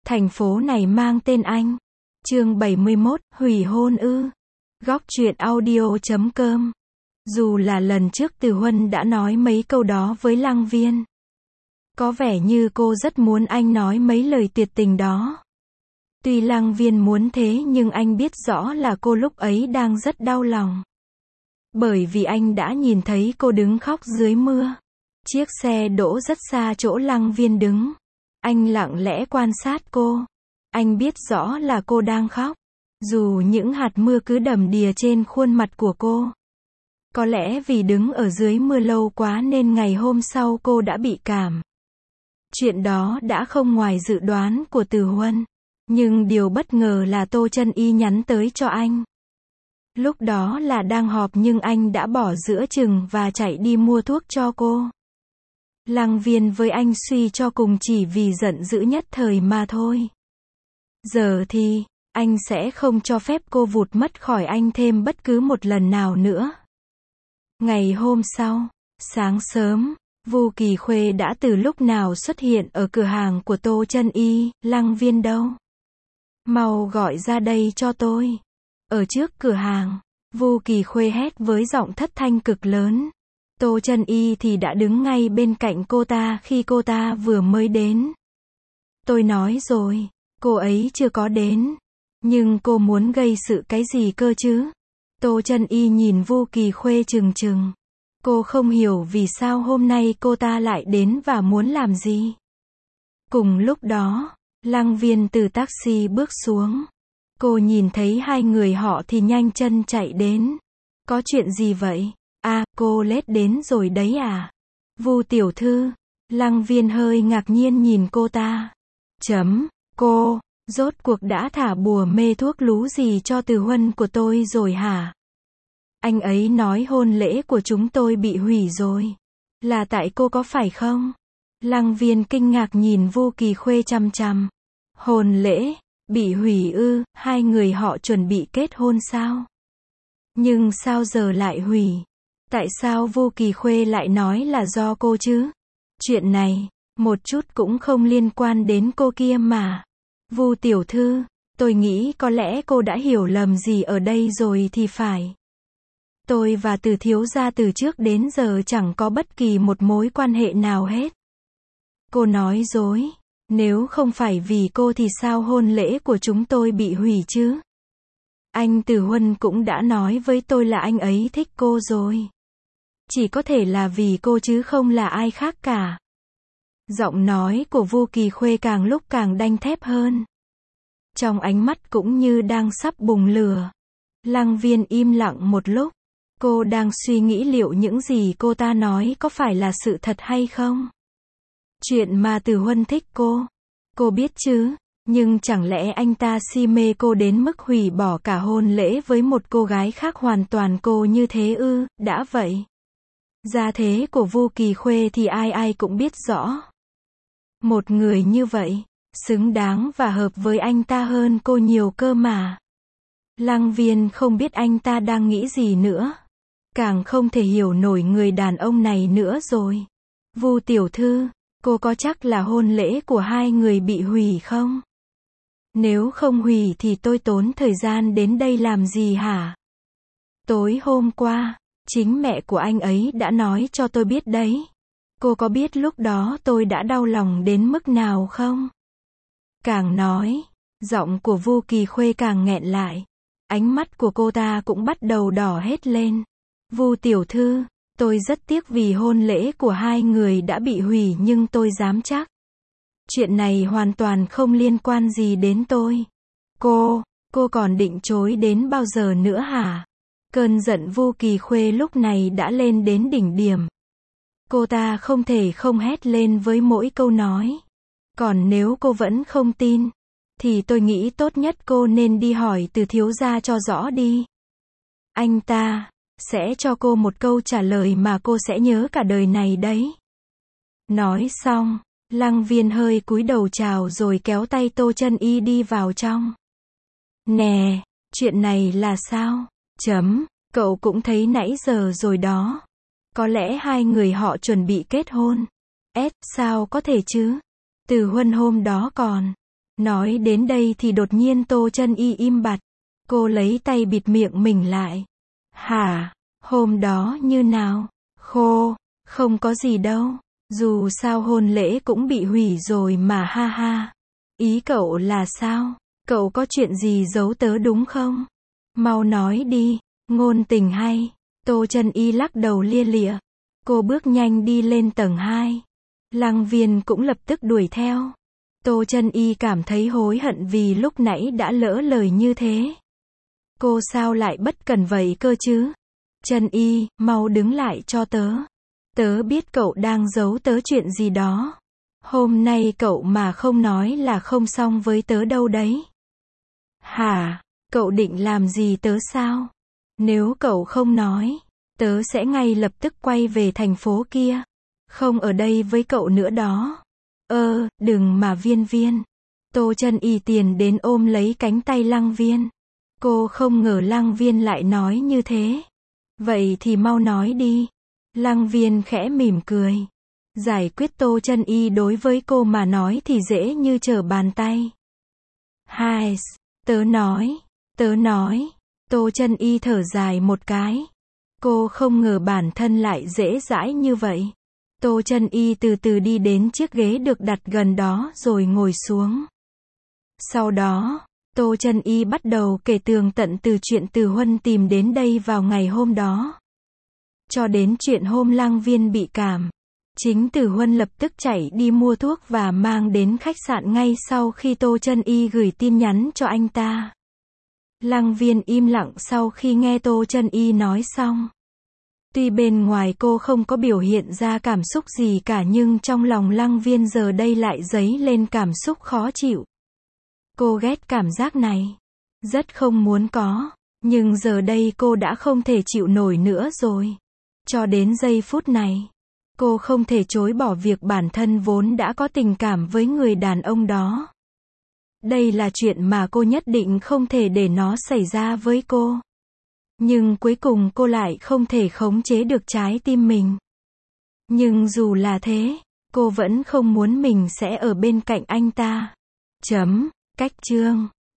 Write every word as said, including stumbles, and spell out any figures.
Thành phố này mang tên anh. Chương bảy mươi mốt, hủy hôn ư? Góc truyện audio chấm com. Dù là lần trước Từ Huân đã nói mấy câu đó với Lăng Viên. Có vẻ như cô rất muốn anh nói mấy lời tuyệt tình đó. Tuy Lăng Viên muốn thế nhưng anh biết rõ là cô lúc ấy đang rất đau lòng. Bởi vì anh đã nhìn thấy cô đứng khóc dưới mưa. Chiếc xe đỗ rất xa chỗ Lăng Viên đứng. Anh lặng lẽ quan sát cô. Anh biết rõ là cô đang khóc. Dù những hạt mưa cứ đầm đìa trên khuôn mặt của cô. Có lẽ vì đứng ở dưới mưa lâu quá nên ngày hôm sau cô đã bị cảm. Chuyện đó đã không ngoài dự đoán của Từ Huân. Nhưng điều bất ngờ là Tô Chân Y nhắn tới cho anh. Lúc đó là đang họp nhưng anh đã bỏ giữa chừng và chạy đi mua thuốc cho cô. Lăng Viên với anh suy cho cùng chỉ vì giận dữ nhất thời mà thôi. Giờ thì, anh sẽ không cho phép cô vụt mất khỏi anh thêm bất cứ một lần nào nữa. Ngày hôm sau, sáng sớm, Vu Kỳ Khuê đã từ lúc nào xuất hiện ở cửa hàng của Tô Chân Y. Lăng Viên đâu? Mau gọi ra đây cho tôi. Ở trước cửa hàng, Vu Kỳ Khuê hét với giọng thất thanh cực lớn. Tô Chân Y thì đã đứng ngay bên cạnh cô ta khi cô ta vừa mới đến. Tôi nói rồi, cô ấy chưa có đến. Nhưng cô muốn gây sự cái gì cơ chứ? Tô Chân Y nhìn Vu Kỳ Khuê trừng trừng. Cô không hiểu vì sao hôm nay cô ta lại đến và muốn làm gì. Cùng lúc đó, Lăng Viên từ taxi bước xuống. Cô nhìn thấy hai người họ thì nhanh chân chạy đến. Có chuyện gì vậy? À, cô lết đến rồi đấy à? Vu tiểu thư. Lăng Viên hơi ngạc nhiên nhìn cô ta. Chấm, cô, rốt cuộc đã thả bùa mê thuốc lú gì cho Từ Huân của tôi rồi hả? Anh ấy nói hôn lễ của chúng tôi bị hủy rồi. Là tại cô có phải không? Lăng Viên kinh ngạc nhìn Vu Kỳ Khuê chằm chằm. Hôn lễ, bị hủy ư? Hai người họ chuẩn bị kết hôn sao? Nhưng sao giờ lại hủy? Tại sao Vu Kỳ Khuê lại nói là do cô chứ? Chuyện này, một chút cũng không liên quan đến cô kia mà. Vu tiểu thư, tôi nghĩ có lẽ cô đã hiểu lầm gì ở đây rồi thì phải. Tôi và Từ thiếu gia từ trước đến giờ chẳng có bất kỳ một mối quan hệ nào hết. Cô nói dối. Nếu không phải vì cô thì sao hôn lễ của chúng tôi bị hủy chứ? Anh Từ Huân cũng đã nói với tôi là anh ấy thích cô rồi. Chỉ có thể là vì cô chứ không là ai khác cả. Giọng nói của Vu Kỳ Khuê càng lúc càng đanh thép hơn. Trong ánh mắt cũng như đang sắp bùng lửa. Lăng Viên im lặng một lúc. Cô đang suy nghĩ liệu những gì cô ta nói có phải là sự thật hay không? Chuyện mà Từ Huân thích cô. Cô biết chứ, nhưng chẳng lẽ anh ta si mê cô đến mức hủy bỏ cả hôn lễ với một cô gái khác hoàn toàn cô như thế ư? Đã vậy. Gia thế của Vu Kỳ Khuê thì ai ai cũng biết rõ. Một người như vậy, xứng đáng và hợp với anh ta hơn cô nhiều cơ mà. Lăng Viên không biết anh ta đang nghĩ gì nữa. Càng không thể hiểu nổi người đàn ông này nữa rồi. Vu tiểu thư, cô có chắc là hôn lễ của hai người bị hủy không? Nếu không hủy thì tôi tốn thời gian đến đây làm gì hả? Tối hôm qua, chính mẹ của anh ấy đã nói cho tôi biết đấy. Cô có biết lúc đó tôi đã đau lòng đến mức nào không? Càng nói, giọng của Vu Kỳ Khuê càng nghẹn lại. Ánh mắt của cô ta cũng bắt đầu đỏ hết lên. Vu tiểu thư, tôi rất tiếc vì hôn lễ của hai người đã bị hủy nhưng tôi dám chắc. Chuyện này hoàn toàn không liên quan gì đến tôi. Cô, cô còn định chối đến bao giờ nữa hả? Cơn giận Vu Kỳ Khuê lúc này đã lên đến đỉnh điểm. Cô ta không thể không hét lên với mỗi câu nói. Còn nếu cô vẫn không tin, thì tôi nghĩ tốt nhất cô nên đi hỏi Từ thiếu gia cho rõ đi. Anh ta sẽ cho cô một câu trả lời mà cô sẽ nhớ cả đời này đấy. Nói xong, Lăng Viên hơi cúi đầu chào rồi kéo tay Tô Chân Y đi vào trong. Nè, chuyện này là sao? Chấm, cậu cũng thấy nãy giờ rồi đó. Có lẽ hai người họ chuẩn bị kết hôn. S, sao có thể chứ? Từ Huân hôm đó còn Nói đến đây thì đột nhiên Tô Chân Y im bặt. Cô lấy tay bịt miệng mình lại. Hả? Hôm đó như nào? Khô, không có gì đâu. Dù sao hôn lễ cũng bị hủy rồi mà ha ha. Ý cậu là sao? Cậu có chuyện gì giấu tớ đúng không? Mau nói đi, ngôn tình hay. Tô Chân Y lắc đầu lia lịa. Cô bước nhanh đi lên tầng hai. Lăng Viên cũng lập tức đuổi theo. Tô Chân Y cảm thấy hối hận vì lúc nãy đã lỡ lời như thế. Cô sao lại bất cẩn vậy cơ chứ? Chân Y, mau đứng lại cho tớ. Tớ biết cậu đang giấu tớ chuyện gì đó. Hôm nay cậu mà không nói là không xong với tớ đâu đấy. Hả? Cậu định làm gì tớ sao? Nếu cậu không nói, tớ sẽ ngay lập tức quay về thành phố kia. Không ở đây với cậu nữa đó. Ơ, đừng mà Viên Viên. Tô Chân Y tiền đến ôm lấy cánh tay Lăng Viên. Cô không ngờ Lăng Viên lại nói như thế. Vậy thì mau nói đi. Lăng Viên khẽ mỉm cười. Giải quyết Tô Chân Y đối với cô mà nói thì dễ như trở bàn tay. Hai, tớ nói, tớ nói. Tô Chân Y thở dài một cái. Cô không ngờ bản thân lại dễ dãi như vậy. Tô Chân Y từ từ đi đến chiếc ghế được đặt gần đó rồi ngồi xuống. Sau đó, Tô Chân Y bắt đầu kể tường tận từ chuyện Từ Huân tìm đến đây vào ngày hôm đó. Cho đến chuyện hôm Lăng Viên bị cảm. Chính Từ Huân lập tức chạy đi mua thuốc và mang đến khách sạn ngay sau khi Tô Chân Y gửi tin nhắn cho anh ta. Lăng Viên im lặng sau khi nghe Tô Chân Y nói xong. Tuy bên ngoài cô không có biểu hiện ra cảm xúc gì cả nhưng trong lòng Lăng Viên giờ đây lại dấy lên cảm xúc khó chịu. Cô ghét cảm giác này. Rất không muốn có. Nhưng giờ đây cô đã không thể chịu nổi nữa rồi. Cho đến giây phút này, cô không thể chối bỏ việc bản thân vốn đã có tình cảm với người đàn ông đó. Đây là chuyện mà cô nhất định không thể để nó xảy ra với cô. Nhưng cuối cùng cô lại không thể khống chế được trái tim mình. Nhưng dù là thế, cô vẫn không muốn mình sẽ ở bên cạnh anh ta. Chấm, cách chương.